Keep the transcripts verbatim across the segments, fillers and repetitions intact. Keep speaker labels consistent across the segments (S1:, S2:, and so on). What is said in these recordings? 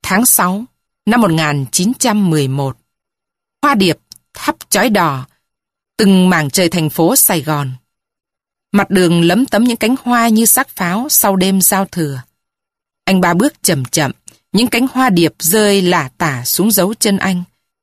S1: tháng sáu năm một nghìn chín trăm mười một. Hoa điệp thắp chói đỏ từng mảng trời thành phố Sài Gòn. Mặt đường lấm tấm những cánh hoa như xác pháo sau đêm giao thừa. Anh ba bước chậm chậm, những cánh hoa điệp rơi lả tả xuống dấu chân anh.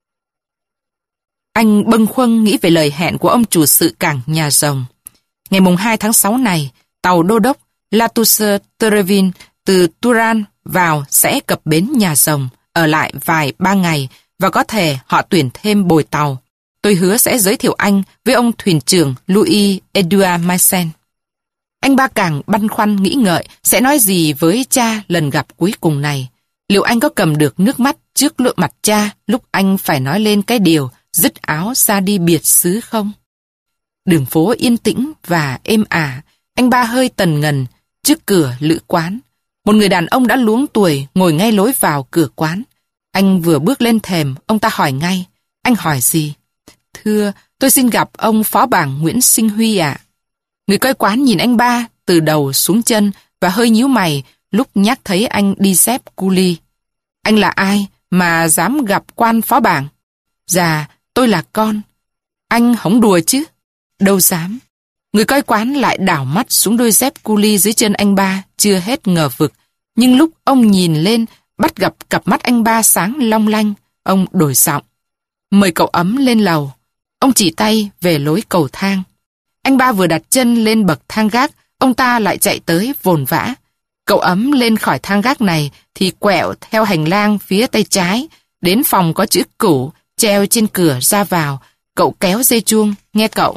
S1: Anh bâng khuâng nghĩ về lời hẹn của ông chủ sự cảng Nhà Rồng. Ngày mùng hai tháng sáu này, tàu đô đốc Latouche Terrevin từ Turan vào sẽ cập bến Nhà Rồng, ở lại vài ba ngày và có thể họ tuyển thêm bồi tàu. Tôi hứa sẽ giới thiệu anh với ông thuyền trưởng Louis Edouard Maisen. Anh ba càng băn khoăn nghĩ ngợi sẽ nói gì với cha lần gặp cuối cùng này. Liệu anh có cầm được nước mắt trước lượt mặt cha lúc anh phải nói lên cái điều dứt áo ra đi biệt xứ không? Đường phố yên tĩnh và êm ả, anh ba hơi tần ngần trước cửa lữ quán. Một người đàn ông đã luống tuổi ngồi ngay lối vào cửa quán. Anh vừa bước lên thềm, ông ta hỏi ngay. Anh hỏi gì? Thưa, tôi xin gặp ông phó bảng Nguyễn Sinh Huy ạ. Người coi quán nhìn anh ba từ đầu xuống chân và hơi nhíu mày lúc nhắc thấy anh đi dép cu li. Anh là ai mà dám gặp quan phó bảng? Dạ, tôi là con. Anh hổng đùa chứ? Đâu dám. Người coi quán lại đảo mắt xuống đôi dép cu li dưới chân anh ba, chưa hết ngờ vực. Nhưng lúc ông nhìn lên, bắt gặp cặp mắt anh ba sáng long lanh, ông đổi giọng. Mời cậu Ấm lên lầu. Ông chỉ tay về lối cầu thang. Anh ba vừa đặt chân lên bậc thang gác, ông ta lại chạy tới vồn vã. Cậu Ấm lên khỏi thang gác này thì quẹo theo hành lang phía tay trái, đến phòng có chữ Cửu treo trên cửa ra vào. Cậu kéo dây chuông, nghe cậu.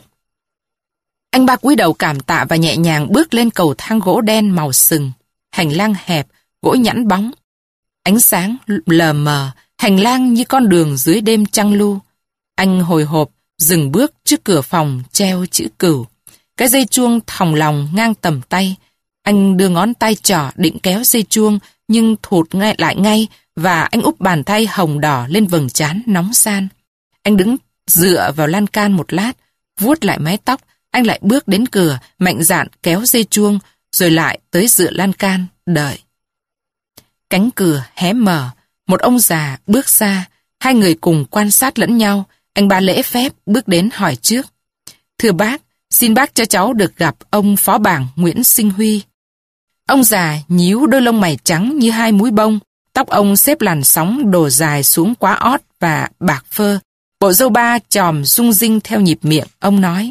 S1: Anh ba cúi đầu cảm tạ và nhẹ nhàng bước lên cầu thang gỗ đen màu sừng. Hành lang hẹp, gỗ nhẵn bóng. Ánh sáng lờ mờ, hành lang như con đường dưới đêm trăng lu. Anh hồi hộp, dừng bước trước cửa phòng treo chữ Cửu. Cái dây chuông thòng lòng ngang tầm tay. Anh đưa ngón tay trỏ định kéo dây chuông, nhưng thụt ngay lại ngay, và anh úp bàn tay hồng đỏ lên vầng trán nóng san. Anh đứng dựa vào lan can một lát, vuốt lại mái tóc. Anh lại bước đến cửa, mạnh dạn kéo dây chuông, rồi lại tới dựa lan can, đợi. Cánh cửa hé mở, một ông già bước ra, hai người cùng quan sát lẫn nhau. Anh ba lễ phép bước đến hỏi trước. Thưa bác, xin bác cho cháu được gặp ông phó bảng Nguyễn Sinh Huy. Ông già nhíu đôi lông mày trắng như hai múi bông, tóc ông xếp làn sóng đổ dài xuống quá ót và bạc phơ. Bộ râu ba chòm rung rinh theo nhịp miệng, ông nói.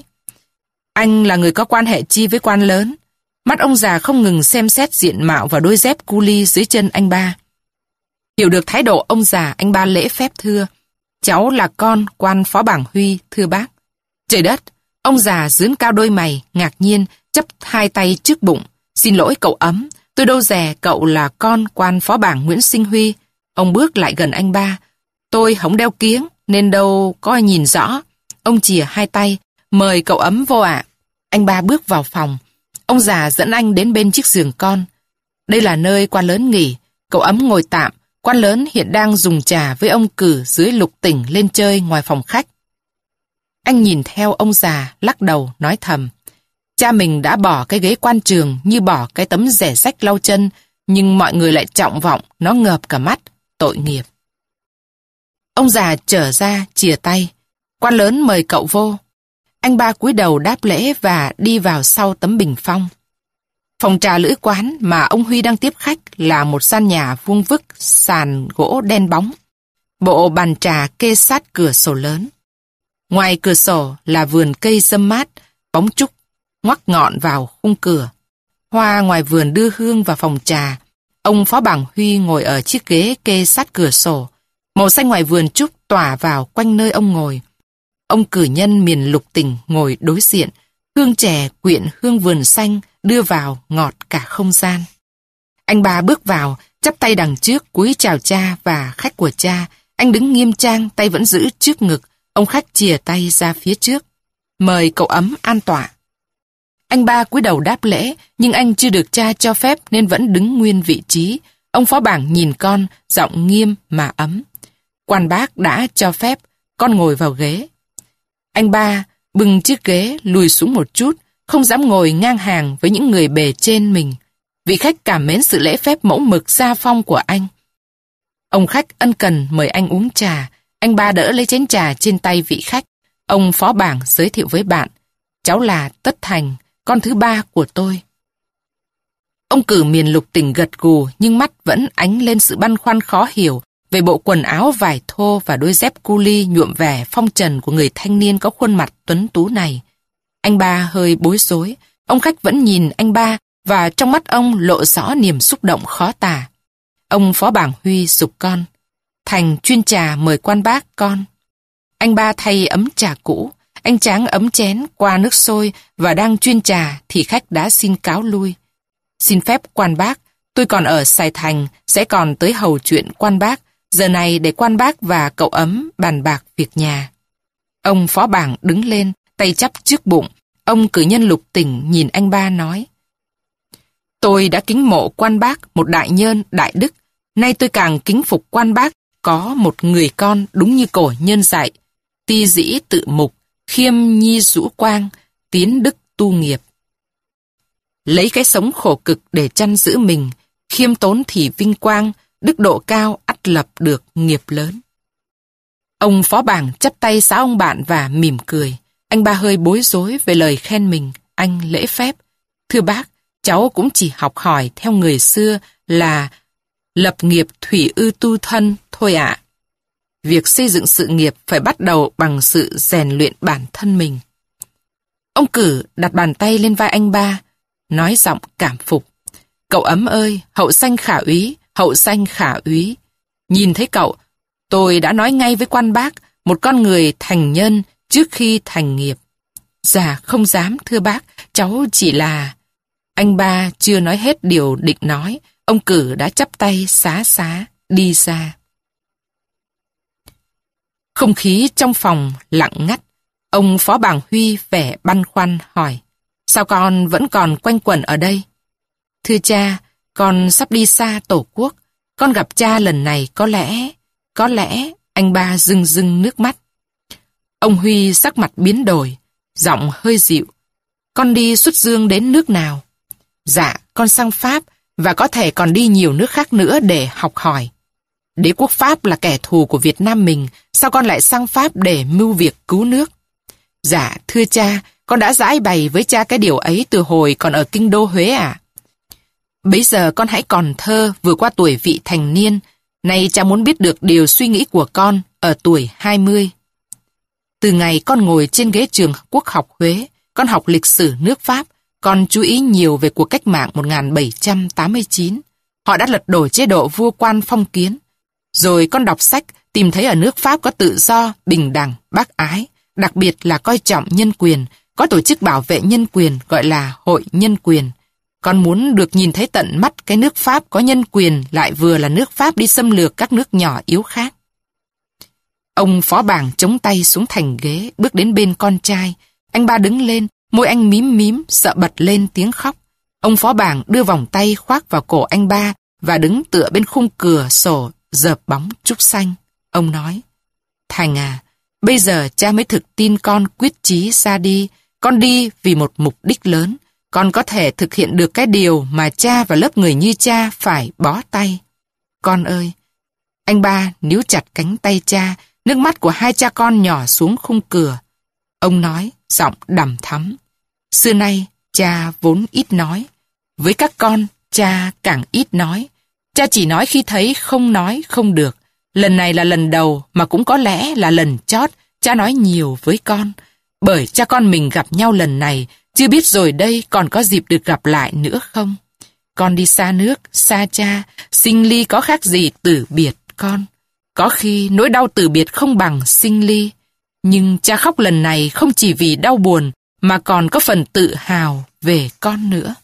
S1: Anh là người có quan hệ chi với quan lớn? Mắt ông già không ngừng xem xét diện mạo và đôi dép cu li dưới chân anh ba. Hiểu được thái độ ông già, anh ba lễ phép thưa. Cháu là con quan phó bảng Huy, thưa bác. Trời đất, ông già dướn cao đôi mày, ngạc nhiên, chắp hai tay trước bụng. Xin lỗi cậu Ấm, tôi đâu dè cậu là con quan phó bảng Nguyễn Sinh Huy. Ông bước lại gần anh ba. Tôi không đeo kiếng, nên đâu có nhìn rõ. Ông chìa hai tay, mời cậu Ấm vô ạ. Anh ba bước vào phòng. Ông già dẫn anh đến bên chiếc giường con. Đây là nơi quan lớn nghỉ. Cậu Ấm ngồi tạm. Quan lớn hiện đang dùng trà với ông Cử dưới lục tỉnh lên chơi ngoài phòng khách. Anh nhìn theo ông già, lắc đầu, nói thầm. Cha mình đã bỏ cái ghế quan trường như bỏ cái tấm rẻ rách lau chân, nhưng mọi người lại trọng vọng, nó ngợp cả mắt, tội nghiệp. Ông già trở ra, chìa tay. Quan lớn mời cậu vô. Anh ba cúi đầu đáp lễ và đi vào sau tấm bình phong. Phòng trà lữ quán mà ông Huy đang tiếp khách là một gian nhà vuông vức, sàn gỗ đen bóng. Bộ bàn trà kê sát cửa sổ lớn. Ngoài cửa sổ là vườn cây râm mát, bóng trúc, ngoắc ngọn vào khung cửa. Hoa ngoài vườn đưa hương vào phòng trà. Ông phó bảng Huy ngồi ở chiếc ghế kê sát cửa sổ. Màu xanh ngoài vườn trúc tỏa vào quanh nơi ông ngồi. Ông cử nhân miền lục tỉnh ngồi đối diện. Hương chè quyện hương vườn xanh đưa vào ngọt cả không gian. Anh ba bước vào, chắp tay đằng trước cúi chào cha và khách của cha. Anh đứng nghiêm trang, tay vẫn giữ trước ngực. Ông khách chìa tay ra phía trước. Mời cậu Ấm an tọa. Anh ba cúi đầu đáp lễ, nhưng anh chưa được cha cho phép nên vẫn đứng nguyên vị trí. Ông phó bảng nhìn con, giọng nghiêm mà ấm. Quan bác đã cho phép, con ngồi vào ghế. Anh ba bưng chiếc ghế lùi xuống một chút, không dám ngồi ngang hàng với những người bề trên mình. Vị khách cảm mến sự lễ phép mẫu mực gia phong của anh. Ông khách ân cần mời anh uống trà. Anh ba đỡ lấy chén trà trên tay vị khách. Ông phó bảng giới thiệu với bạn. Cháu là Tất Thành, con thứ ba của tôi. Ông Cử miền lục tỉnh gật gù, nhưng mắt vẫn ánh lên sự băn khoăn khó hiểu về bộ quần áo vải thô và đôi dép cu li nhuộm vẻ phong trần của người thanh niên có khuôn mặt tuấn tú này. Anh ba hơi bối rối. Ông khách vẫn nhìn anh ba, và trong mắt ông lộ rõ niềm xúc động khó tả. Ông phó bảng Huy giục con. Thành chuyên trà mời quan bác con. Anh ba thay ấm trà cũ. Anh tráng ấm chén qua nước sôi và đang chuyên trà thì khách đã xin cáo lui. Xin phép quan bác, tôi còn ở Sài Thành, sẽ còn tới hầu chuyện quan bác. Giờ này để quan bác và cậu ấm bàn bạc việc nhà. Ông phó bảng đứng lên, tay chắp trước bụng. Ông cử nhân lục tỉnh nhìn anh ba nói. Tôi đã kính mộ quan bác, một đại nhân, đại đức. Nay tôi càng kính phục quan bác, có một người con đúng như cổ nhân dạy. Ti dĩ tự mục, khiêm nhi rũ quang, tiến đức tu nghiệp. Lấy cái sống khổ cực để chăn giữ mình, khiêm tốn thì vinh quang, đức độ cao ắt lập được nghiệp lớn. Ông phó bảng chắp tay xá ông bạn và mỉm cười. Anh ba hơi bối rối về lời khen mình. Anh lễ phép. Thưa bác, cháu cũng chỉ học hỏi theo người xưa là lập nghiệp thủy ư tu thân thôi ạ. Việc xây dựng sự nghiệp phải bắt đầu bằng sự rèn luyện bản thân mình. Ông Cử đặt bàn tay lên vai anh ba, nói giọng cảm phục. Cậu ấm ơi, hậu sanh khả úy, hậu sanh khả úy. Nhìn thấy cậu, tôi đã nói ngay với quan bác, một con người thành nhân trước khi thành nghiệp. Dạ không dám thưa bác, cháu chỉ là... Anh ba chưa nói hết điều định nói, ông Cử đã chắp tay xá xá đi ra. Không khí trong phòng lặng ngắt. Ông phó bảng Huy vẻ băn khoăn hỏi. Sao con vẫn còn quanh quẩn ở đây? Thưa cha, con sắp đi xa tổ quốc. Con gặp cha lần này có lẽ... Có lẽ... Anh ba rưng rưng nước mắt. Ông Huy sắc mặt biến đổi, giọng hơi dịu. Con đi xuất dương đến nước nào? Dạ, con sang Pháp và có thể còn đi nhiều nước khác nữa để học hỏi. Đế quốc Pháp là kẻ thù của Việt Nam mình, sao con lại sang Pháp để mưu việc cứu nước? Dạ, thưa cha, con đã giải bày với cha cái điều ấy từ hồi còn ở kinh đô Huế ạ. À? Bấy giờ con hãy còn thơ, vừa qua tuổi vị thành niên. Nay cha muốn biết được điều suy nghĩ của con ở tuổi hai mươi. Từ ngày con ngồi trên ghế trường Quốc học Huế, con học lịch sử nước Pháp, con chú ý nhiều về cuộc cách mạng một nghìn bảy trăm tám mươi chín. Họ đã lật đổ chế độ vua quan phong kiến. Rồi con đọc sách, tìm thấy ở nước Pháp có tự do, bình đẳng, bác ái, đặc biệt là coi trọng nhân quyền, có tổ chức bảo vệ nhân quyền gọi là Hội Nhân Quyền. Con muốn được nhìn thấy tận mắt cái nước Pháp có nhân quyền lại vừa là nước Pháp đi xâm lược các nước nhỏ yếu khác. Ông phó bảng chống tay xuống thành ghế, bước đến bên con trai. Anh ba đứng lên, môi anh mím mím, sợ bật lên tiếng khóc. Ông phó bảng đưa vòng tay khoác vào cổ anh ba và đứng tựa bên khung cửa sổ, dợp bóng trúc xanh. Ông nói, Thành à, bây giờ cha mới thực tin con quyết chí ra đi. Con đi vì một mục đích lớn. Con có thể thực hiện được cái điều mà cha và lớp người như cha phải bó tay. Con ơi! Anh ba níu chặt cánh tay cha, nước mắt của hai cha con nhỏ xuống khung cửa. Ông nói, giọng đằm thắm. Xưa nay, cha vốn ít nói. Với các con, cha càng ít nói. Cha chỉ nói khi thấy không nói không được. Lần này là lần đầu mà cũng có lẽ là lần chót cha nói nhiều với con. Bởi cha con mình gặp nhau lần này, chưa biết rồi đây còn có dịp được gặp lại nữa không. Con đi xa nước, xa cha, sinh ly có khác gì tử biệt con. Có khi nỗi đau tử biệt không bằng sinh ly. Nhưng cha khóc lần này không chỉ vì đau buồn, mà còn có phần tự hào về con nữa.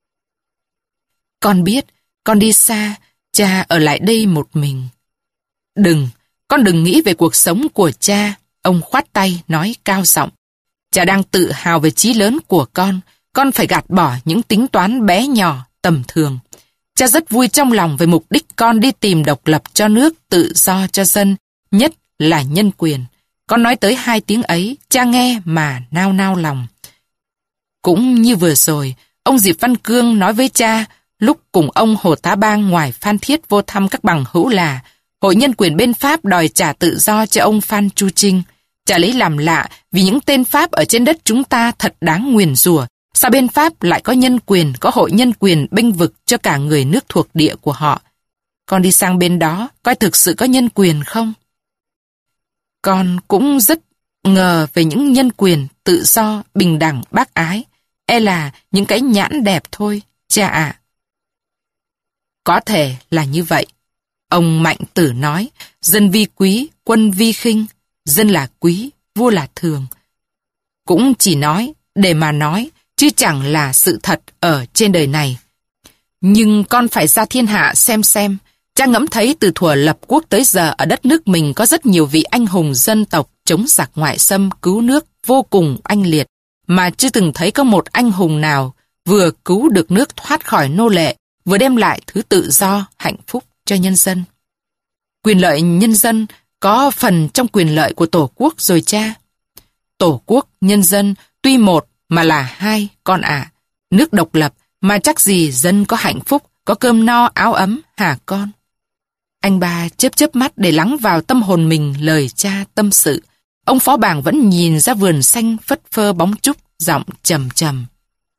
S1: Con biết, con đi xa, cha ở lại đây một mình. Đừng, con đừng nghĩ về cuộc sống của cha. Ông khoát tay nói cao giọng. Cha đang tự hào về chí lớn của con. Con phải gạt bỏ những tính toán bé nhỏ, tầm thường. Cha rất vui trong lòng về mục đích con đi tìm độc lập cho nước, tự do cho dân, nhất là nhân quyền. Con nói tới hai tiếng ấy, cha nghe mà nao nao lòng. Cũng như vừa rồi, ông Diệp Văn Cương nói với cha, lúc cùng ông Hồ Tá Bang ngoài Phan Thiết vô thăm các bằng hữu là, Hội Nhân quyền bên Pháp đòi trả tự do cho ông Phan Chu Trinh. Cha lấy làm lạ vì những tên Pháp ở trên đất chúng ta thật đáng nguyền rủa. Sao bên Pháp lại có nhân quyền, có hội nhân quyền bênh vực cho cả người nước thuộc địa của họ? Con đi sang bên đó, coi thực sự có nhân quyền không? Con cũng rất ngờ về những nhân quyền, tự do, bình đẳng, bác ái. E là những cái nhãn đẹp thôi, cha ạ. Có thể là như vậy. Ông Mạnh Tử nói, dân vi quý, quân vi khinh, dân là quý, vua là thường. Cũng chỉ nói để mà nói, chứ chẳng là sự thật ở trên đời này. Nhưng con phải ra thiên hạ xem xem. Cha ngẫm thấy từ thuở lập quốc tới giờ ở đất nước mình có rất nhiều vị anh hùng dân tộc chống giặc ngoại xâm cứu nước vô cùng oanh liệt, mà chưa từng thấy có một anh hùng nào vừa cứu được nước thoát khỏi nô lệ, vừa đem lại thứ tự do, hạnh phúc cho nhân dân. Quyền lợi nhân dân có phần trong quyền lợi của Tổ quốc rồi cha. Tổ quốc, nhân dân tuy một mà là hai con ạ. Nước độc lập mà chắc gì dân có hạnh phúc, có cơm no áo ấm hả con? Anh ba chớp chớp mắt để lắng vào tâm hồn mình lời cha tâm sự. Ông phó bàng vẫn nhìn ra vườn xanh phất phơ bóng trúc, giọng trầm trầm.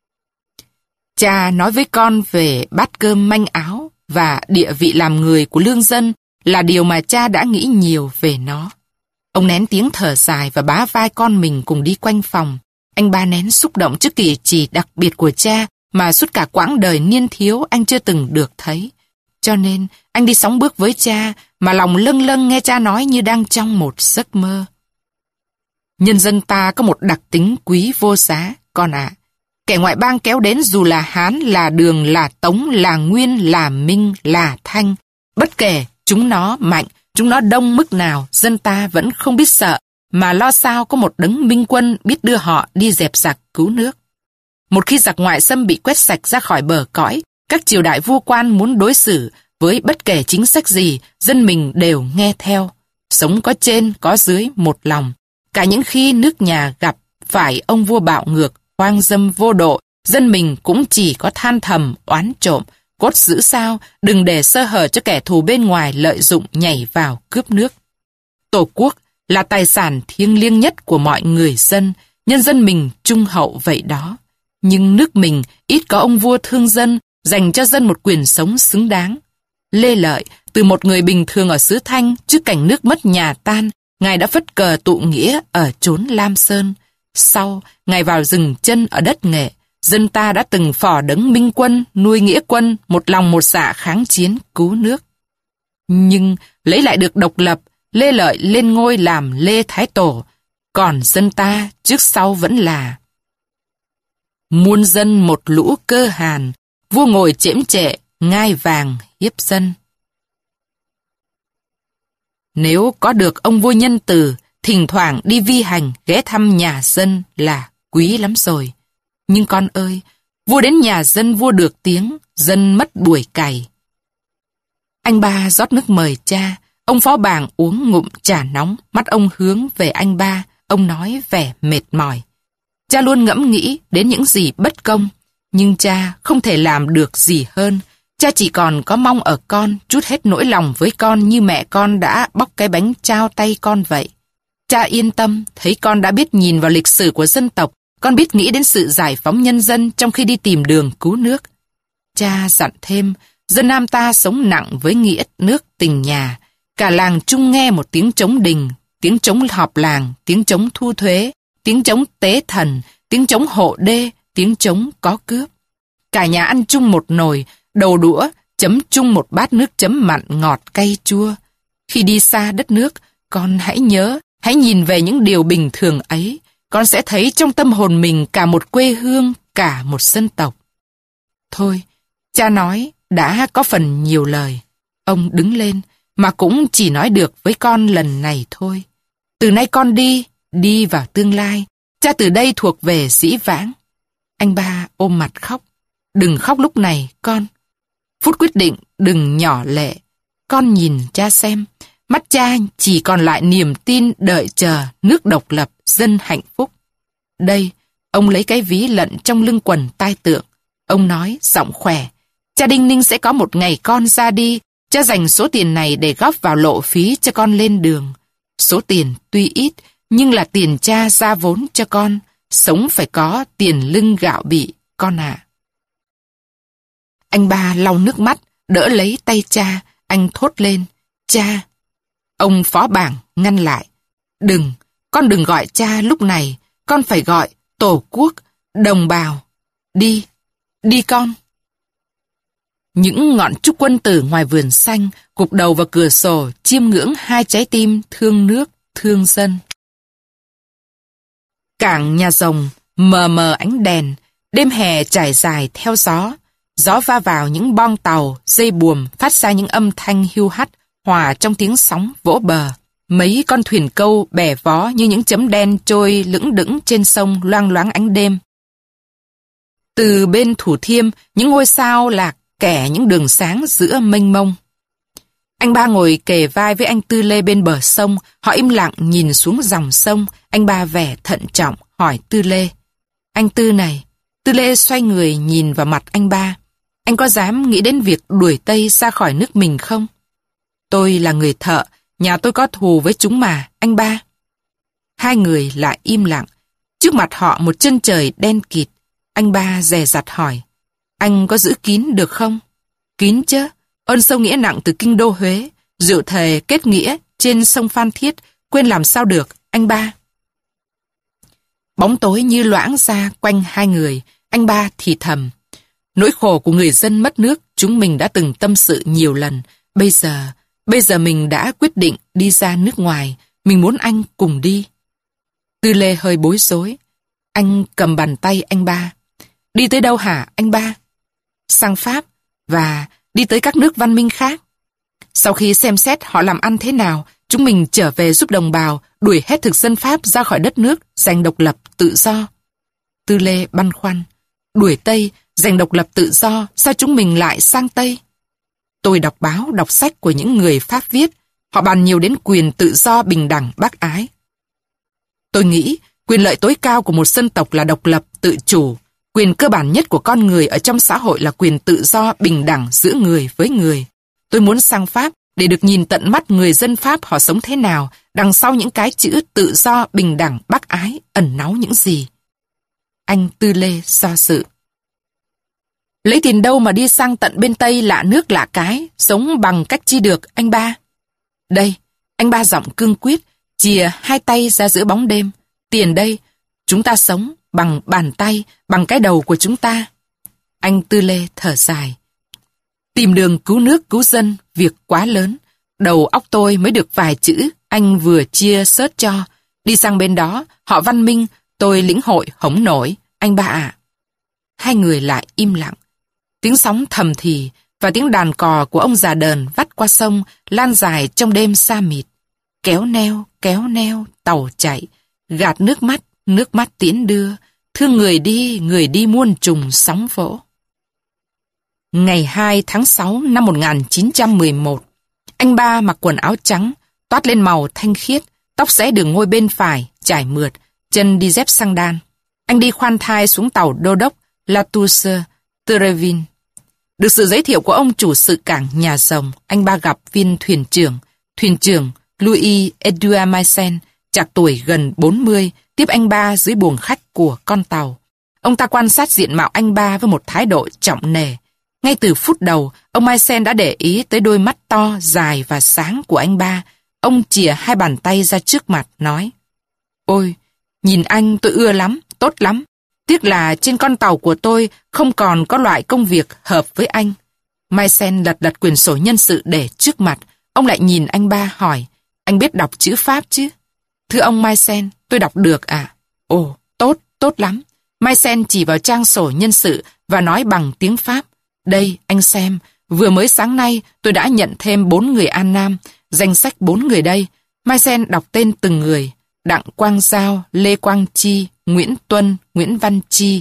S1: Cha nói với con về bát cơm manh áo và địa vị làm người của lương dân là điều mà cha đã nghĩ nhiều về nó. Ông nén tiếng thở dài và bá vai con mình cùng đi quanh phòng. Anh ba nén xúc động trước cử chỉ đặc biệt của cha mà suốt cả quãng đời niên thiếu anh chưa từng được thấy. Cho nên anh đi sóng bước với cha mà lòng lâng lâng nghe cha nói như đang trong một giấc mơ. Nhân dân ta có một đặc tính quý vô giá, con ạ. Kẻ ngoại bang kéo đến dù là Hán, là Đường, là Tống, là Nguyên, là Minh, là Thanh. Bất kể chúng nó mạnh, chúng nó đông mức nào, dân ta vẫn không biết sợ, mà lo sao có một đấng minh quân biết đưa họ đi dẹp giặc cứu nước. Một khi giặc ngoại xâm bị quét sạch ra khỏi bờ cõi, các triều đại vua quan muốn đối xử với bất kể chính sách gì, dân mình đều nghe theo. Sống có trên, có dưới, một lòng. Cả những khi nước nhà gặp phải ông vua bạo ngược, hoang dâm vô độ, dân mình cũng chỉ có than thầm, oán trộm, cốt giữ sao, đừng để sơ hở cho kẻ thù bên ngoài lợi dụng nhảy vào cướp nước. Tổ quốc là tài sản thiêng liêng nhất của mọi người dân, nhân dân mình trung hậu vậy đó. Nhưng nước mình ít có ông vua thương dân, dành cho dân một quyền sống xứng đáng. Lê Lợi, từ một người bình thường ở xứ Thanh, trước cảnh nước mất nhà tan, Ngài đã phất cờ tụ nghĩa ở chốn Lam Sơn. Sau, Ngài vào dừng chân ở đất Nghệ, dân ta đã từng phò đấng minh quân, nuôi nghĩa quân, một lòng một dạ kháng chiến cứu nước. Nhưng lấy lại được độc lập, Lê Lợi lên ngôi làm Lê Thái Tổ, còn dân ta trước sau vẫn là muôn dân một lũ cơ hàn, vua ngồi chễm trệ, ngai vàng hiếp dân. Nếu có được ông vua nhân từ, thỉnh thoảng đi vi hành ghé thăm nhà dân là quý lắm rồi. Nhưng con ơi, vua đến nhà dân vua được tiếng, dân mất buổi cày. Anh ba rót nước mời cha, ông phó bàng uống ngụm trà nóng, mắt ông hướng về anh ba, ông nói vẻ mệt mỏi. Cha luôn ngẫm nghĩ đến những gì bất công, nhưng cha không thể làm được gì hơn. Cha chỉ còn có mong ở con, trút hết nỗi lòng với con như mẹ con đã bóc cái bánh trao tay con vậy. Cha yên tâm, thấy con đã biết nhìn vào lịch sử của dân tộc, con biết nghĩ đến sự giải phóng nhân dân trong khi đi tìm đường cứu nước. Cha dặn thêm, dân Nam ta sống nặng với nghĩa nước tình nhà. Cả làng chung nghe một tiếng trống đình, tiếng trống họp làng, tiếng trống thu thuế, tiếng trống tế thần, tiếng trống hộ đê, tiếng trống có cướp. Cả nhà ăn chung một nồi, đầu đũa, chấm chung một bát nước chấm mặn ngọt cay chua. Khi đi xa đất nước, con hãy nhớ, hãy nhìn về những điều bình thường ấy, con sẽ thấy trong tâm hồn mình cả một quê hương, cả một dân tộc. Thôi, cha nói đã có phần nhiều lời. Ông đứng lên, mà cũng chỉ nói được với con lần này thôi. Từ nay con đi, đi vào tương lai. Cha từ đây thuộc về dĩ vãng. Anh ba ôm mặt khóc. Đừng khóc lúc này, con. Phút quyết định, đừng nhỏ lệ. Con nhìn cha xem, mắt cha chỉ còn lại niềm tin đợi chờ nước độc lập, dân hạnh phúc. Đây, ông lấy cái ví lận trong lưng quần tai tượng. Ông nói giọng khỏe, cha đinh ninh sẽ có một ngày con ra đi, Cha dành số tiền này để góp vào lộ phí cho con lên đường. Số tiền tuy ít, nhưng là tiền cha ra vốn cho con. Sống phải có tiền lưng gạo bị, con ạ. À. Anh ba lau nước mắt, đỡ lấy tay cha, anh thốt lên, cha. Ông phó bảng ngăn lại. Đừng, con đừng gọi cha lúc này, con phải gọi tổ quốc, đồng bào. Đi, đi con. Những ngọn trúc quân tử ngoài vườn xanh, gục đầu vào cửa sổ, chiêm ngưỡng hai trái tim thương nước, thương dân. Cảng Nhà Rồng, mờ mờ ánh đèn, đêm hè trải dài theo gió. Gió va vào những boong tàu, dây buồm phát ra những âm thanh hiu hắt, hòa trong tiếng sóng vỗ bờ. Mấy con thuyền câu bè vó như những chấm đen trôi lững đững trên sông loang loáng ánh đêm. Từ bên Thủ Thiêm, những ngôi sao lạc kẻ những đường sáng giữa mênh mông. Anh ba ngồi kề vai với anh Tư Lê bên bờ sông, họ im lặng nhìn xuống dòng sông. Anh ba vẻ thận trọng hỏi Tư Lê. Anh Tư này, Tư Lê xoay người nhìn vào mặt anh ba. Anh có dám nghĩ đến việc đuổi Tây ra khỏi nước mình không? Tôi là người thợ, nhà tôi có thù với chúng mà, anh ba. Hai người lại im lặng. Trước mặt họ một chân trời đen kịt. Anh ba dè dặt hỏi. Anh có giữ kín được không? Kín chứ. Ơn sâu nghĩa nặng từ kinh đô Huế. Rượu thề kết nghĩa trên sông Phan Thiết. Quên làm sao được, anh ba. Bóng tối như loãng ra quanh hai người. Anh ba thì thầm. Nỗi khổ của người dân mất nước chúng mình đã từng tâm sự nhiều lần. Bây giờ, bây giờ mình đã quyết định đi ra nước ngoài. Mình muốn anh cùng đi. Tư Lê hơi bối rối. Anh cầm bàn tay anh ba. Đi tới đâu hả anh ba? Sang Pháp và đi tới các nước văn minh khác. Sau khi xem xét họ làm ăn thế nào, chúng mình trở về giúp đồng bào đuổi hết thực dân Pháp ra khỏi đất nước, giành độc lập, tự do. Tư Lê băn khoăn. Đuổi Tây, giành độc lập tự do, sao chúng mình lại sang Tây? Tôi đọc báo, đọc sách của những người Pháp viết. Họ bàn nhiều đến quyền tự do, bình đẳng, bác ái. Tôi nghĩ quyền lợi tối cao của một dân tộc là độc lập, tự chủ. Quyền cơ bản nhất của con người ở trong xã hội là quyền tự do, bình đẳng giữa người với người. Tôi muốn sang Pháp để được nhìn tận mắt người dân Pháp họ sống thế nào, đằng sau những cái chữ tự do, bình đẳng, bác ái, ẩn náu những gì. Anh Tư Lê do dự. Lấy tiền đâu mà đi sang tận bên Tây lạ nước lạ cái, sống bằng cách chi được, anh ba? Đây, anh ba giọng cương quyết, chìa hai tay ra giữa bóng đêm. Tiền đây, chúng ta sống bằng bàn tay, bằng cái đầu của chúng ta. Anh Tư Lê thở dài. Tìm đường cứu nước cứu dân, việc quá lớn. Đầu óc tôi mới được vài chữ, anh vừa chia sớt cho. Đi sang bên đó, họ văn minh, tôi lĩnh hội hổng nổi, anh ba ạ. Hai người lại im lặng. Tiếng sóng thầm thì và tiếng đàn cò của ông già đờn vắt qua sông lan dài trong đêm sa mịt. Kéo neo, kéo neo, tàu chạy, gạt nước mắt, nước mắt tiễn đưa, thương người đi, người đi muôn trùng sóng vỗ. Ngày hai tháng sáu năm một nghìn chín trăm mười một, anh ba mặc quần áo trắng, toát lên màu thanh khiết, tóc xõa đường ngôi bên phải, trải mượt, chân đi dép xăng đan. Anh đi khoan thai xuống tàu đô đốc Latouche Terrevin. Được sự giới thiệu của ông chủ sự cảng Nhà Rồng, anh ba gặp viên thuyền trưởng, thuyền trưởng Louis Edouard Meisen, trạc tuổi gần bốn mươi, tiếp anh ba dưới buồng khách của con tàu. Ông ta quan sát diện mạo anh ba với một thái độ trọng nề. Ngay từ phút đầu, ông Meisen đã để ý tới đôi mắt to, dài và sáng của anh ba. Ông chìa hai bàn tay ra trước mặt, nói: Ôi, nhìn anh tôi ưa lắm, tốt lắm. Tiếc là trên con tàu của tôi không còn có loại công việc hợp với anh. Meisen lật lật quyển sổ nhân sự để trước mặt. Ông lại nhìn anh ba hỏi: Anh biết đọc chữ Pháp chứ? Thưa ông Meisen, tôi đọc được à? Ồ, tốt, tốt lắm. Meisen chỉ vào trang sổ nhân sự và nói bằng tiếng Pháp: Đây, anh xem, vừa mới sáng nay tôi đã nhận thêm bốn người An Nam, danh sách bốn người đây. Meisen đọc tên từng người: Đặng Quang Giao, Lê Quang Chi, Nguyễn Tuân, Nguyễn Văn Chi.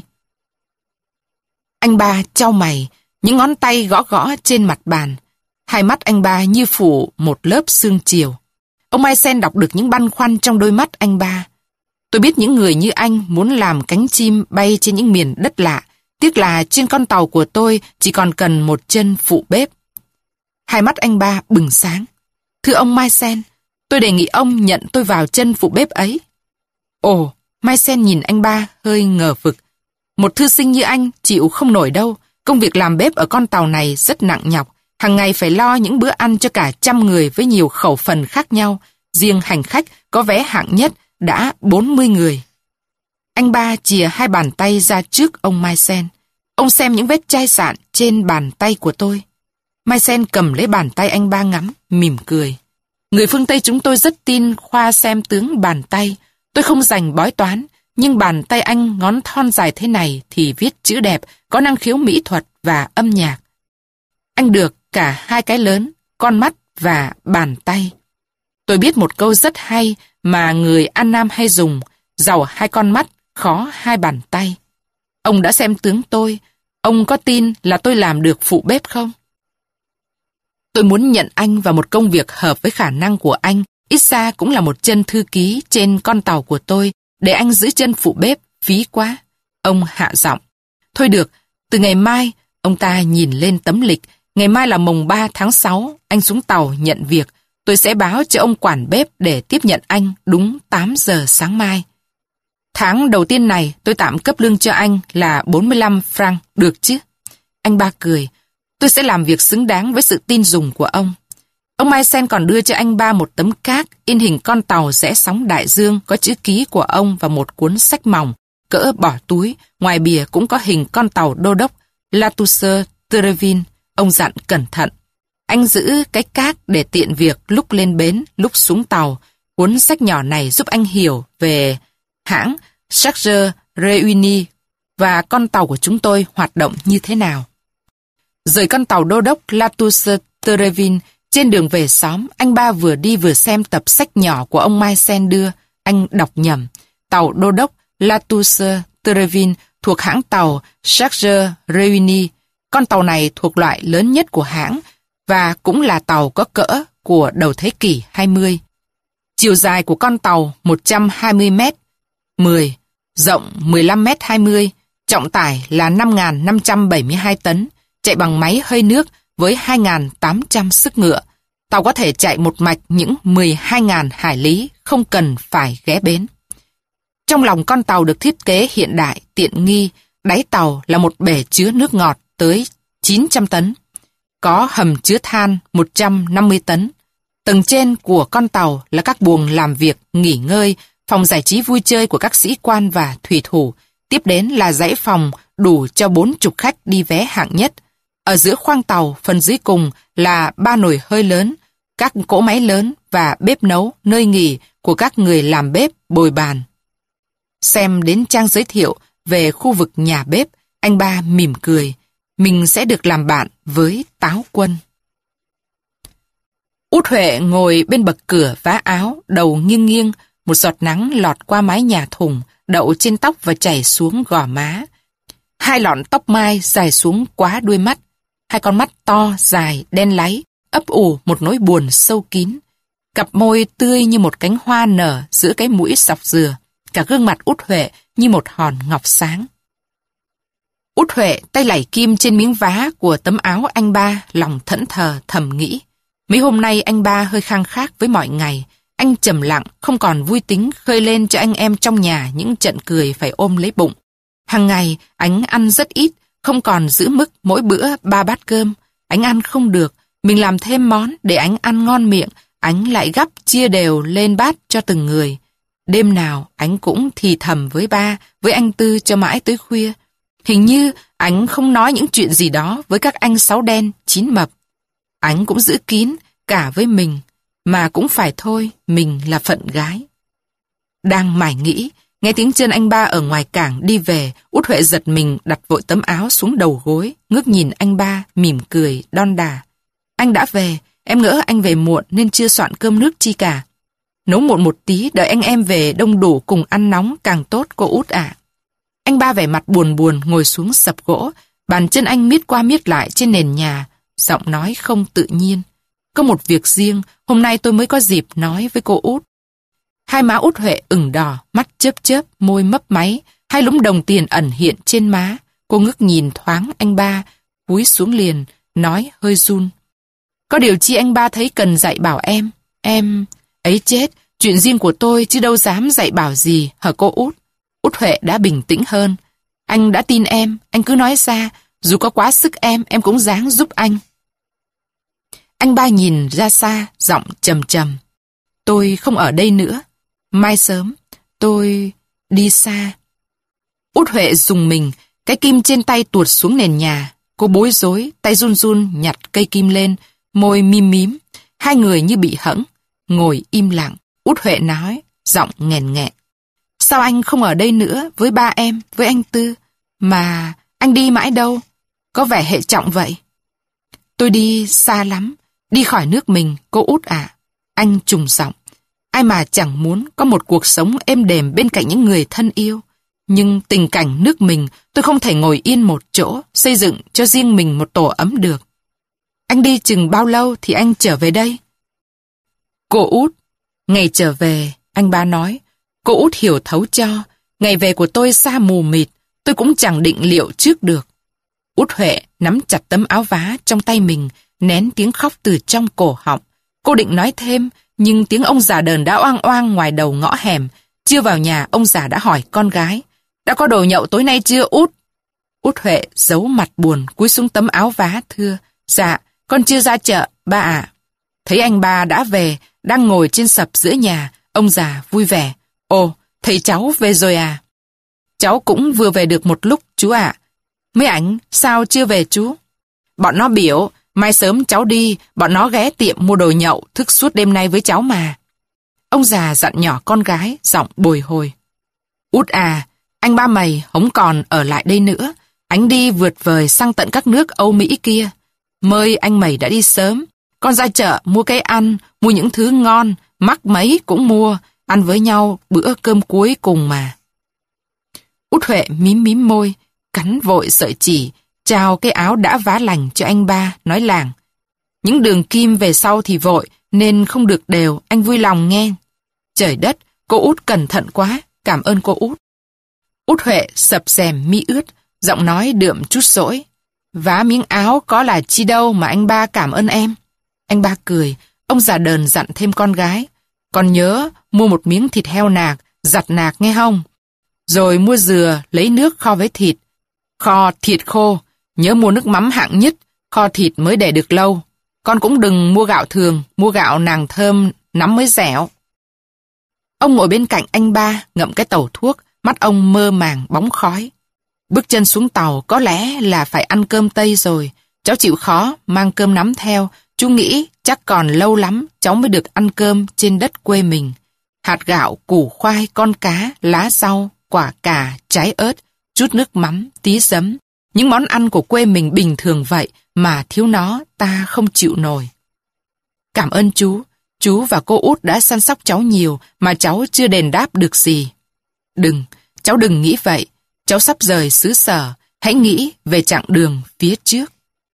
S1: Anh ba chau mày, những ngón tay gõ gõ trên mặt bàn. Hai mắt anh ba như phủ một lớp sương chiều. Ông Meisen đọc được những băn khoăn trong đôi mắt anh ba. Tôi biết những người như anh muốn làm cánh chim bay trên những miền đất lạ. Tiếc là trên con tàu của tôi chỉ còn cần một chân phụ bếp. Hai mắt anh ba bừng sáng. Thưa ông Mycen, tôi đề nghị ông nhận tôi vào chân phụ bếp ấy. Ồ, Mycen nhìn anh ba hơi ngờ vực. Một thư sinh như anh chịu không nổi đâu. Công việc làm bếp ở con tàu này rất nặng nhọc. Hàng ngày phải lo những bữa ăn cho cả trăm người với nhiều khẩu phần khác nhau. Riêng hành khách có vé hạng nhất đã bốn mươi người. Anh ba chìa hai bàn tay ra trước ông Mycen. Ông xem những vết chai sạn trên bàn tay của tôi. Mycen cầm lấy bàn tay anh ba ngắm, mỉm cười. Người phương Tây chúng tôi rất tin khoa xem tướng bàn tay. Tôi không rành bói toán, nhưng bàn tay anh ngón thon dài thế này thì viết chữ đẹp, có năng khiếu mỹ thuật và âm nhạc. Anh được cả hai cái lớn, con mắt và bàn tay. Tôi biết một câu rất hay mà người An Nam hay dùng, giàu hai con mắt, khó hai bàn tay. Ông đã xem tướng tôi, ông có tin là tôi làm được phụ bếp không? Tôi muốn nhận anh vào một công việc hợp với khả năng của anh, ít ra cũng là một chân thư ký trên con tàu của tôi, để anh giữ chân phụ bếp, phí quá. Ông hạ giọng. Thôi được, từ ngày mai, ông ta nhìn lên tấm lịch, ngày mai là mùng ba tháng sáu, anh xuống tàu nhận việc, tôi sẽ báo cho ông quản bếp để tiếp nhận anh đúng tám giờ sáng mai. Tháng đầu tiên này tôi tạm cấp lương cho anh là bốn mươi lăm franc, được chứ? Anh ba cười. Tôi sẽ làm việc xứng đáng với sự tin dùng của ông. Ông Mycen còn đưa cho anh ba một tấm cát in hình con tàu rẽ sóng đại dương có chữ ký của ông và một cuốn sách mỏng, cỡ bỏ túi, ngoài bìa cũng có hình con tàu đô đốc Latouche-Trevin. Ông dặn cẩn thận. Anh giữ cái cát để tiện việc lúc lên bến, lúc xuống tàu. Cuốn sách nhỏ này giúp anh hiểu về hãng Charles Réunis và con tàu của chúng tôi hoạt động như thế nào. Rời con tàu đô đốc Latouche-Trevin, trên đường về xóm, anh ba vừa đi vừa xem tập sách nhỏ của ông Mycen đưa. Anh đọc nhầm. Tàu đô đốc Latouche-Trevin thuộc hãng tàu Charles Réunis. Con tàu này thuộc loại lớn nhất của hãng và cũng là tàu có cỡ của đầu thế kỷ hai mươi. Chiều dài của con tàu một trăm hai mươi mét mười, rộng mười lăm mét hai mươi, trọng tải là năm nghìn năm trăm bảy mươi hai tấn, chạy bằng máy hơi nước với hai nghìn tám trăm sức ngựa. Tàu có thể chạy một mạch những mười hai nghìn hải lý, không cần phải ghé bến. Trong lòng con tàu được thiết kế hiện đại, tiện nghi, đáy tàu là một bể chứa nước ngọt tới chín trăm tấn. Có hầm chứa than một trăm năm mươi tấn. Tầng trên của con tàu là các buồng làm việc, nghỉ ngơi, phòng giải trí vui chơi của các sĩ quan và thủy thủ. Tiếp đến là dãy phòng đủ cho bốn chục khách đi vé hạng nhất. Ở giữa khoang tàu, phần dưới cùng là ba nồi hơi lớn, các cỗ máy lớn và bếp nấu, nơi nghỉ của các người làm bếp, bồi bàn. Xem đến trang giới thiệu về khu vực nhà bếp, anh ba mỉm cười. Mình sẽ được làm bạn với Táo Quân. Út Huệ ngồi bên bậc cửa vá áo, đầu nghiêng nghiêng, một giọt nắng lọt qua mái nhà thùng, đậu trên tóc và chảy xuống gò má. Hai lọn tóc mai dài xuống quá đuôi mắt, hai con mắt to, dài, đen láy, ấp ủ một nỗi buồn sâu kín. Cặp môi tươi như một cánh hoa nở giữa cái mũi sọc dừa, cả gương mặt Út Huệ như một hòn ngọc sáng. Út Huệ tay lảy kim trên miếng vá của tấm áo anh ba, lòng thẫn thờ thầm nghĩ. Mấy hôm nay anh ba hơi khang khác với mọi ngày. Anh trầm lặng, không còn vui tính khơi lên cho anh em trong nhà những trận cười phải ôm lấy bụng. Hàng ngày, anh ăn rất ít, không còn giữ mức mỗi bữa ba bát cơm. Anh ăn không được, mình làm thêm món để anh ăn ngon miệng, anh lại gắp chia đều lên bát cho từng người. Đêm nào, anh cũng thì thầm với ba, với anh Tư cho mãi tới khuya. Hình như anh không nói những chuyện gì đó với các anh Sáu Đen, Chín Mập. Anh cũng giữ kín, cả với mình, mà cũng phải thôi, mình là phận gái. Đang mải nghĩ, nghe tiếng chân anh ba ở ngoài cảng đi về, Út Huệ giật mình đặt vội tấm áo xuống đầu gối, ngước nhìn anh ba, mỉm cười, đon đà. Anh đã về, em ngỡ anh về muộn nên chưa soạn cơm nước chi cả. Nấu muộn một tí, đợi anh em về đông đủ cùng ăn nóng càng tốt cô Út ạ. Anh ba vẻ mặt buồn buồn ngồi xuống sập gỗ, bàn chân anh miết qua miết lại trên nền nhà, giọng nói không tự nhiên. Có một việc riêng, hôm nay tôi mới có dịp nói với cô Út. Hai má Út Huệ ửng đỏ, mắt chớp chớp, môi mấp máy, hai lúm đồng tiền ẩn hiện trên má. Cô ngước nhìn thoáng anh ba, cúi xuống liền, nói hơi run. Có điều chi anh ba thấy cần dạy bảo em? Em... Ấy chết, chuyện riêng của tôi chứ đâu dám dạy bảo gì, hả cô Út? Út Huệ đã bình tĩnh hơn. Anh đã tin em, anh cứ nói ra, dù có quá sức em, em cũng ráng giúp anh. Anh ba nhìn ra xa, giọng trầm trầm. Tôi không ở đây nữa. Mai sớm, tôi đi xa. Út Huệ dùng mình, cái kim trên tay tuột xuống nền nhà. Cô bối rối, tay run run nhặt cây kim lên, môi mím mím. Hai người như bị hẫng, ngồi im lặng. Út Huệ nói, giọng nghẹn nghẹn. Sao anh không ở đây nữa với ba em, với anh Tư? Mà anh đi mãi đâu? Có vẻ hệ trọng vậy. Tôi đi xa lắm, đi khỏi nước mình, cô Út à. Anh trùng giọng. Ai mà chẳng muốn có một cuộc sống êm đềm bên cạnh những người thân yêu. Nhưng tình cảnh nước mình, tôi không thể ngồi yên một chỗ, xây dựng cho riêng mình một tổ ấm được. Anh đi chừng bao lâu thì anh trở về đây? Cô Út, ngày trở về, anh ba nói. Cô Út hiểu thấu cho, ngày về của tôi xa mù mịt, tôi cũng chẳng định liệu trước được. Út Huệ nắm chặt tấm áo vá trong tay mình, nén tiếng khóc từ trong cổ họng. Cô định nói thêm, nhưng tiếng ông già đờn đã oang oang ngoài đầu ngõ hẻm. Chưa vào nhà, ông già đã hỏi con gái. Đã có đồ nhậu tối nay chưa Út? Út Huệ giấu mặt buồn, cúi xuống tấm áo vá thưa. Dạ, con chưa ra chợ, ba ạ. Thấy anh ba đã về, đang ngồi trên sập giữa nhà, ông già vui vẻ. Ồ, thấy cháu về rồi à? Cháu cũng vừa về được một lúc, chú ạ. Mấy ảnh, sao chưa về chú? Bọn nó biểu, mai sớm cháu đi, bọn nó ghé tiệm mua đồ nhậu, thức suốt đêm nay với cháu mà. Ông già dặn nhỏ con gái, giọng bồi hồi. Út à, anh ba mày không còn ở lại đây nữa. Anh đi vượt vời sang tận các nước Âu Mỹ kia. Mời anh mày đã đi sớm. Con ra chợ mua cái ăn, mua những thứ ngon, mắc mấy cũng mua, ăn với nhau bữa cơm cuối cùng mà. Út Huệ mím mím môi, cắn vội sợi chỉ, trao cái áo đã vá lành cho anh ba, nói làng. Những đường kim về sau thì vội, nên không được đều, anh vui lòng nghe. Trời đất, cô Út cẩn thận quá, cảm ơn cô Út. Út Huệ sập xèm mi ướt, giọng nói đượm chút dỗi. Vá miếng áo có là chi đâu mà anh ba cảm ơn em. Anh ba cười, ông già đờn dặn thêm con gái. Con nhớ mua một miếng thịt heo nạc, giặt nạc nghe không? Rồi mua dừa, lấy nước kho với thịt. Kho thịt khô, nhớ mua nước mắm hạng nhất, kho thịt mới để được lâu. Con cũng đừng mua gạo thường, mua gạo nàng thơm, nắm mới dẻo. Ông ngồi bên cạnh anh ba, ngậm cái tàu thuốc, mắt ông mơ màng bóng khói. Bước chân xuống tàu có lẽ là phải ăn cơm Tây rồi. Cháu chịu khó, mang cơm nắm theo. Chú nghĩ chắc còn lâu lắm cháu mới được ăn cơm trên đất quê mình. Hạt gạo, củ khoai, con cá, lá rau, quả cà, trái ớt, chút nước mắm, tí giấm. Những món ăn của quê mình bình thường vậy mà thiếu nó ta không chịu nổi. Cảm ơn chú. Chú và cô Út đã săn sóc cháu nhiều mà cháu chưa đền đáp được gì. Đừng, cháu đừng nghĩ vậy. Cháu sắp rời xứ sở, hãy nghĩ về chặng đường phía trước.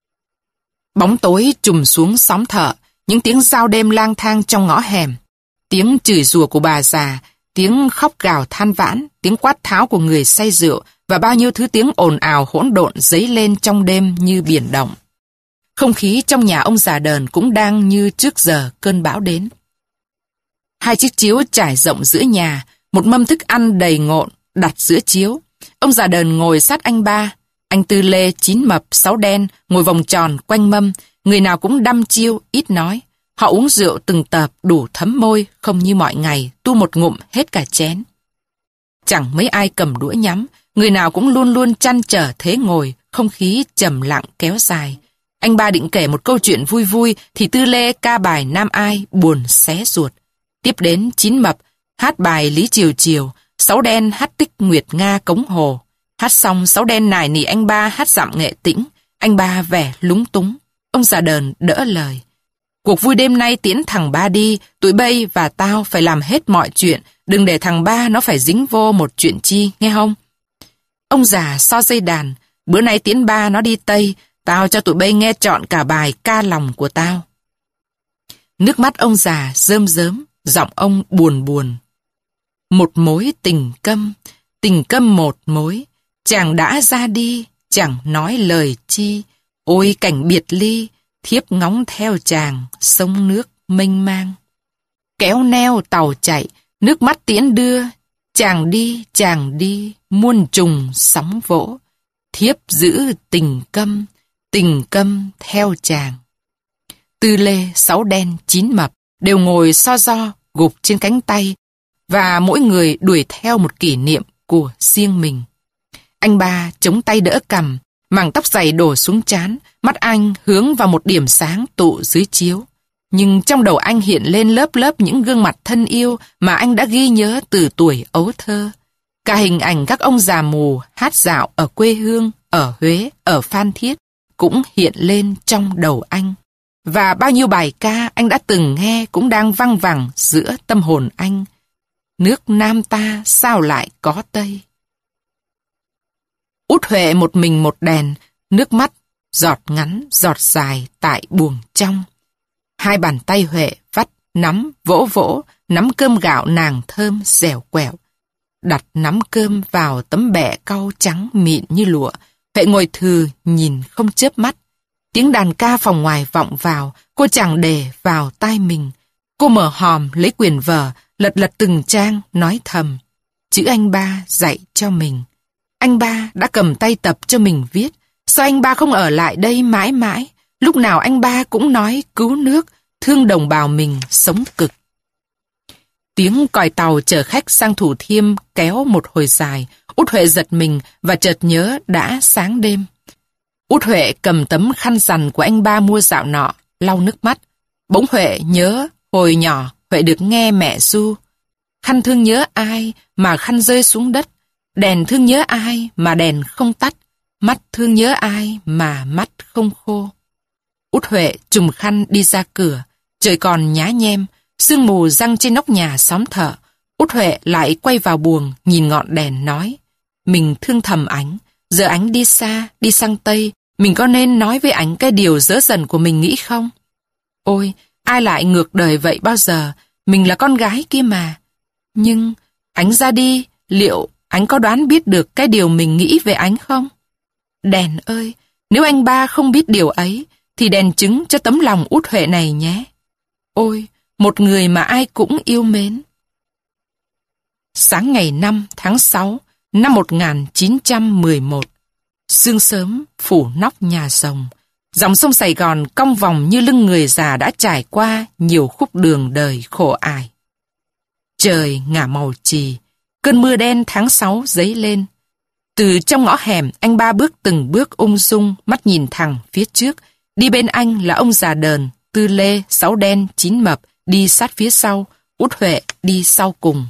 S1: Bóng tối trùm xuống xóm thợ, những tiếng giao đêm lang thang trong ngõ hẻm. Tiếng chửi rủa của bà già, tiếng khóc gào than vãn, tiếng quát tháo của người say rượu và bao nhiêu thứ tiếng ồn ào hỗn độn dấy lên trong đêm như biển động. Không khí trong nhà ông già đờn cũng đang như trước giờ cơn bão đến. Hai chiếc chiếu trải rộng giữa nhà, một mâm thức ăn đầy ngộn đặt giữa chiếu. Ông già đờn ngồi sát anh ba. Anh Tư Lê, Chín Mập, Sáu Đen ngồi vòng tròn quanh mâm, người nào cũng đăm chiêu, ít nói. Họ uống rượu từng tợp đủ thấm môi, không như mọi ngày, tu một ngụm hết cả chén. Chẳng mấy ai cầm đũa nhắm, người nào cũng luôn luôn chăn trở thế ngồi, không khí trầm lặng kéo dài. Anh ba định kể một câu chuyện vui vui thì Tư Lê ca bài Nam Ai buồn xé ruột. Tiếp đến Chín Mập hát bài Lý Triều Triều, Sáu Đen hát tích Nguyệt Nga Cống Hồ. Hát xong Sáu Đen nài nỉ anh ba hát dặm nghệ tĩnh. Anh ba vẻ lúng túng. Ông già đờn đỡ lời. Cuộc vui đêm nay tiễn thằng ba đi, tụi bay và tao phải làm hết mọi chuyện, đừng để thằng ba nó phải dính vô một chuyện chi, nghe không? Ông già so dây đàn, bữa nay tiễn ba nó đi Tây, tao cho tụi bay nghe trọn cả bài Ca Lòng của tao. Nước mắt ông già rơm rớm, giọng ông buồn buồn. Một mối tình câm, tình câm một mối, chàng đã ra đi, chẳng nói lời chi. Ôi cảnh biệt ly, thiếp ngóng theo chàng, sông nước mênh mang. Kéo neo tàu chạy, nước mắt tiễn đưa, chàng đi, chàng đi, muôn trùng sóng vỗ. Thiếp giữ tình câm, tình câm theo chàng. Tư Lê, Sáu Đen, Chín Mập đều ngồi so ro gục trên cánh tay, và mỗi người đuổi theo một kỷ niệm của riêng mình. Anh Ba chống tay đỡ cằm, mảng tóc dày đổ xuống trán, mắt anh hướng vào một điểm sáng tụ dưới chiếu. Nhưng trong đầu anh hiện lên lớp lớp những gương mặt thân yêu mà anh đã ghi nhớ từ tuổi ấu thơ. Cả hình ảnh các ông già mù hát dạo ở quê hương, ở Huế, ở Phan Thiết cũng hiện lên trong đầu anh. Và bao nhiêu bài ca anh đã từng nghe cũng đang văng vẳng giữa tâm hồn anh. Nước Nam ta sao lại có Tây? Út Huệ một mình một đèn, nước mắt giọt ngắn giọt dài tại buồng trong. Hai bàn tay Huệ vắt nắm vỗ vỗ nắm cơm gạo nàng thơm dẻo quẹo. Đặt nắm cơm vào tấm bẹ cau trắng mịn như lụa, Huệ ngồi thừ nhìn không chớp mắt. Tiếng đàn ca phòng ngoài vọng vào, cô chẳng để vào tai mình. Cô mở hòm lấy quyển vở, lật lật từng trang, nói thầm. Chữ anh Ba dạy cho mình. Anh Ba đã cầm tay tập cho mình viết. Sao anh Ba không ở lại đây mãi mãi? Lúc nào anh Ba cũng nói cứu nước, thương đồng bào mình sống cực. Tiếng còi tàu chở khách sang Thủ Thiêm kéo một hồi dài. Út Huệ giật mình và chợt nhớ đã sáng đêm. Út Huệ cầm tấm khăn rằn của anh Ba mua dạo nọ, lau nước mắt. Bỗng Huệ nhớ hồi nhỏ Huệ được nghe mẹ ru. Khăn thương nhớ ai mà khăn rơi xuống đất. Đèn thương nhớ ai mà đèn không tắt. Mắt thương nhớ ai mà mắt không khô. Út Huệ trùm khăn đi ra cửa. Trời còn nhá nhem, sương mù giăng trên nóc nhà xóm thợ. Út Huệ lại quay vào buồng, nhìn ngọn đèn nói. Mình thương thầm ảnh, giờ ảnh đi xa, đi sang Tây. Mình có nên nói với ảnh cái điều dớ dần của mình nghĩ không? Ôi, ai lại ngược đời vậy bao giờ? Mình là con gái kia mà. Nhưng, ảnh ra đi, liệu ảnh có đoán biết được cái điều mình nghĩ về ảnh không? Đèn ơi, nếu anh Ba không biết điều ấy, thì đèn chứng cho tấm lòng Út Huệ này nhé. Ôi, một người mà ai cũng yêu mến. Sáng ngày năm tháng sáu năm một nghìn chín trăm mười một, sương sớm phủ nóc nhà rồng. Dòng sông Sài Gòn cong vòng như lưng người già đã trải qua nhiều khúc đường đời khổ ải. Trời ngả màu chì, cơn mưa đen tháng sáu dấy lên. Từ trong ngõ hẻm, anh Ba bước từng bước ung dung, mắt nhìn thẳng phía trước. Đi bên anh là ông già Đờn, Tư Lê, Sáu Đen, Chín Mập, đi sát phía sau, Út Huệ đi sau cùng.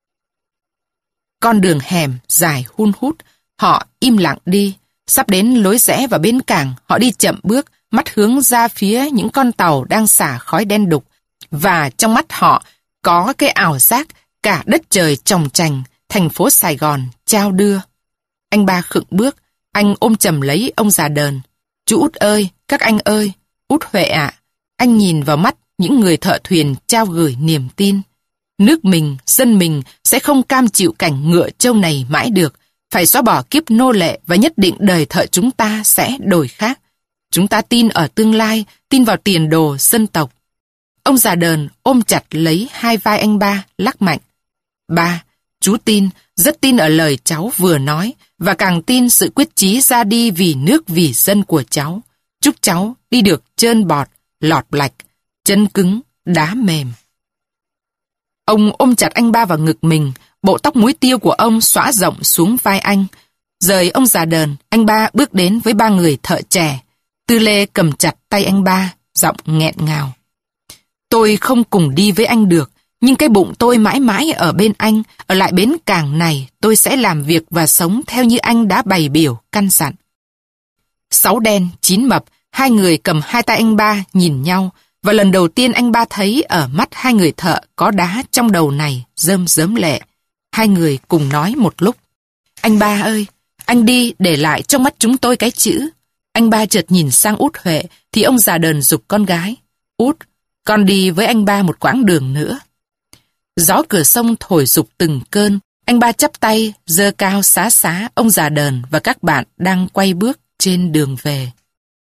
S1: Con đường hẻm dài hun hút, họ im lặng đi. Sắp đến lối rẽ vào bến cảng, họ đi chậm bước, mắt hướng ra phía những con tàu đang xả khói đen đục. Và trong mắt họ có cái ảo giác cả đất trời tròng trành, thành phố Sài Gòn trao đưa. Anh Ba khựng bước, anh ôm chầm lấy ông già Đờn. Chú Út ơi, các anh ơi, Út Huệ ạ. Anh nhìn vào mắt những người thợ thuyền trao gửi niềm tin. Nước mình, dân mình sẽ không cam chịu cảnh ngựa trâu này mãi được. Phải xóa bỏ kiếp nô lệ và nhất định đời thợ chúng ta sẽ đổi khác. Chúng ta tin ở tương lai, tin vào tiền đồ dân tộc. Ông già Đờn ôm chặt lấy hai vai anh Ba, lắc mạnh. Ba, chú tin, rất tin ở lời cháu vừa nói, và càng tin sự quyết chí ra đi vì nước vì dân của cháu. Chúc cháu đi được trơn bọt, lọt lạch, chân cứng, đá mềm. Ông ôm chặt anh Ba vào ngực mình, bộ tóc muối tiêu của ông xõa rộng xuống vai anh. Rời ông già Đờn, anh Ba bước đến với ba người thợ trẻ. Tư Lê cầm chặt tay anh Ba, giọng nghẹn ngào. Tôi không cùng đi với anh được, nhưng cái bụng tôi mãi mãi ở bên anh, ở lại bến cảng này, tôi sẽ làm việc và sống theo như anh đã bày biểu, căn dặn. Sáu Đen, Chín Mập, hai người cầm hai tay anh Ba nhìn nhau, và lần đầu tiên anh Ba thấy ở mắt hai người thợ có đá trong đầu này rơm rớm lệ. Hai người cùng nói một lúc. Anh Ba ơi, anh đi để lại trong mắt chúng tôi cái chữ. Anh Ba chợt nhìn sang Út Huệ, thì ông già Đờn giục con gái. Út, con đi với anh Ba một quãng đường nữa. Gió cửa sông thổi rục từng cơn, anh Ba chắp tay, giơ cao xá xá ông già Đờn và các bạn đang quay bước trên đường về.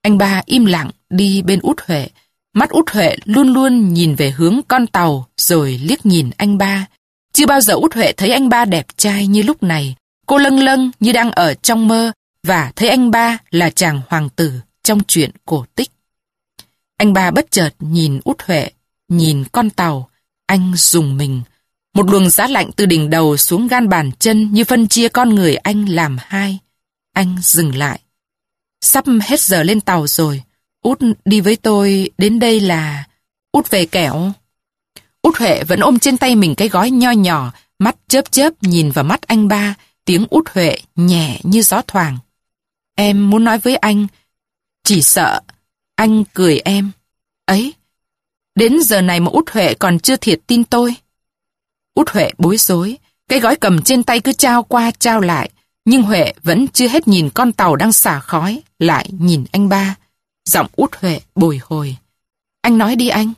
S1: Anh ba im lặng đi bên Út Huệ. Mắt Út Huệ luôn luôn nhìn về hướng con tàu rồi liếc nhìn anh ba. Chưa bao giờ Út Huệ thấy anh ba đẹp trai như lúc này. Cô lâng lâng như đang ở trong mơ và thấy anh ba là chàng hoàng tử trong truyện cổ tích. Anh ba bất chợt nhìn Út Huệ, nhìn con tàu. Anh rùng mình. Một luồng giá lạnh từ đỉnh đầu xuống gan bàn chân như phân chia con người anh làm hai. Anh dừng lại. Sắp hết giờ lên tàu rồi. Út đi với tôi, đến đây là... Út về kẻo. Út Huệ vẫn ôm trên tay mình cái gói nho nhỏ, mắt chớp chớp nhìn vào mắt anh ba, tiếng Út Huệ nhẹ như gió thoảng. Em muốn nói với anh, chỉ sợ anh cười em. Ấy, đến giờ này mà Út Huệ còn chưa thiệt tin tôi. Út Huệ bối rối, cái gói cầm trên tay cứ trao qua trao lại, nhưng Huệ vẫn chưa hết nhìn con tàu đang xả khói, lại nhìn anh ba. Giọng Út Huệ bồi hồi. Anh nói đi anh.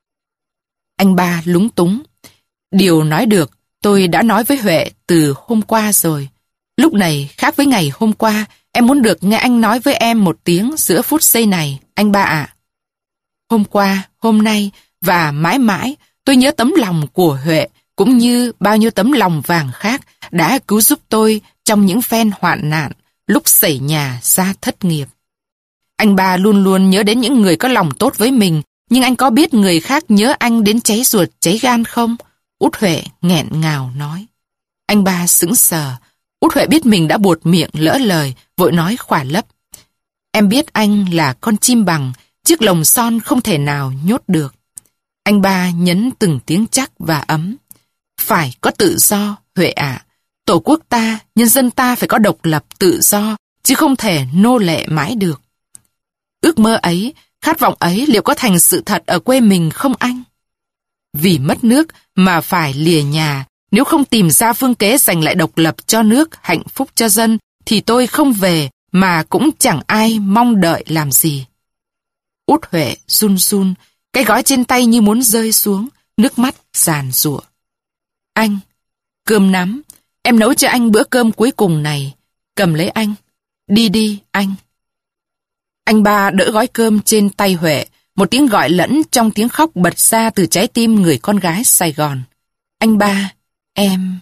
S1: Anh ba lúng túng. Điều nói được, tôi đã nói với Huệ từ hôm qua rồi. Lúc này khác với ngày hôm qua, em muốn được nghe anh nói với em một tiếng giữa phút giây này, anh ba ạ. Hôm qua, hôm nay và mãi mãi, tôi nhớ tấm lòng của Huệ, cũng như bao nhiêu tấm lòng vàng khác đã cứu giúp tôi trong những phen hoạn nạn, lúc xảy nhà ra thất nghiệp. Anh ba luôn luôn nhớ đến những người có lòng tốt với mình, nhưng anh có biết người khác nhớ anh đến cháy ruột cháy gan không? Út Huệ nghẹn ngào nói. Anh ba sững sờ. Út Huệ biết mình đã buột miệng lỡ lời, vội nói khỏa lấp. Em biết anh là con chim bằng, chiếc lồng son không thể nào nhốt được. Anh ba nhấn từng tiếng chắc và ấm. Phải có tự do, Huệ ạ. Tổ quốc ta, nhân dân ta phải có độc lập tự do, chứ không thể nô lệ mãi được. Ước mơ ấy, khát vọng ấy liệu có thành sự thật ở quê mình không anh? Vì mất nước mà phải lìa nhà, nếu không tìm ra phương kế giành lại độc lập cho nước, hạnh phúc cho dân, thì tôi không về mà cũng chẳng ai mong đợi làm gì. Út Huệ run run, cái gói trên tay như muốn rơi xuống, nước mắt giàn giụa. Anh, cơm nắm, em nấu cho anh bữa cơm cuối cùng này, cầm lấy anh, đi đi anh. Anh ba đỡ gói cơm trên tay Huệ, một tiếng gọi lẫn trong tiếng khóc bật ra từ trái tim người con gái Sài Gòn. Anh ba, em...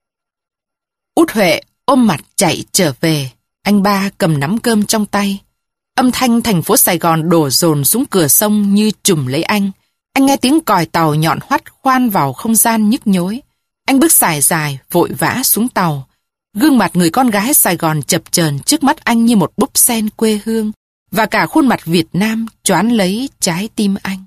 S1: Út Huệ ôm mặt chạy trở về, anh ba cầm nắm cơm trong tay. Âm thanh thành phố Sài Gòn đổ dồn xuống cửa sông như trùm lấy anh. Anh nghe tiếng còi tàu nhọn hoắt khoan vào không gian nhức nhối. Anh bước xài dài, vội vã xuống tàu. Gương mặt người con gái Sài Gòn chập chờn trước mắt anh như một búp sen quê hương, và cả khuôn mặt Việt Nam choán lấy trái tim anh.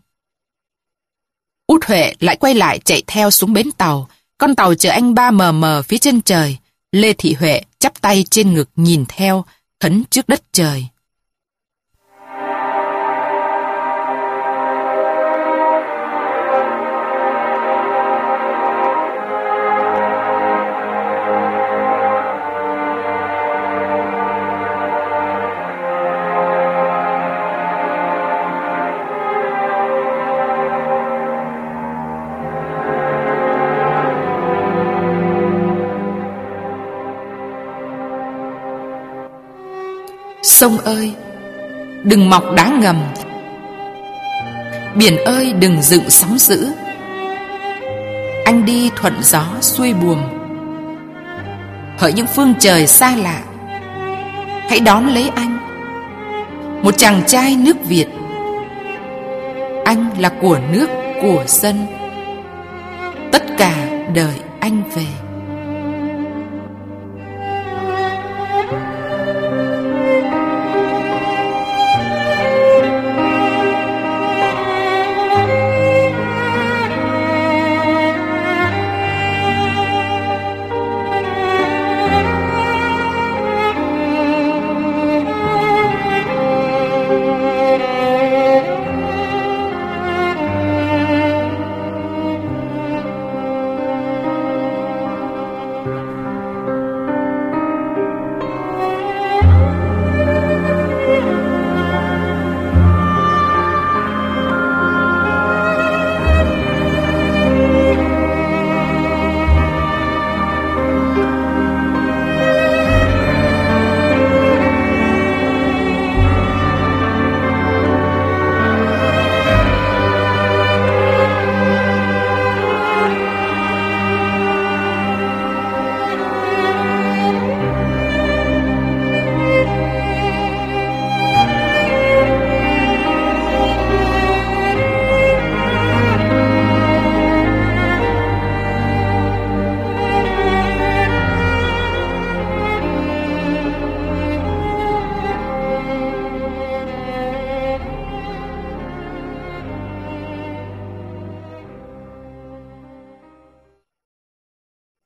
S1: Út Huệ lại quay lại chạy theo xuống bến tàu. Con tàu chở anh ba mờ mờ phía chân trời. Lê Thị Huệ chắp tay trên ngực nhìn theo, khấn trước đất trời. Sông ơi, đừng mọc đá ngầm. Biển ơi, đừng dựng sóng dữ. Anh đi thuận gió xuôi buồm, hỡi những phương trời xa lạ, hãy đón lấy anh, một chàng trai nước Việt. Anh là của nước, của dân, tất cả đợi anh về.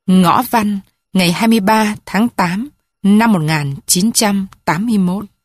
S1: Ngõ Văn, ngày hai mươi ba tháng tám năm một nghìn chín trăm tám mươi mốt.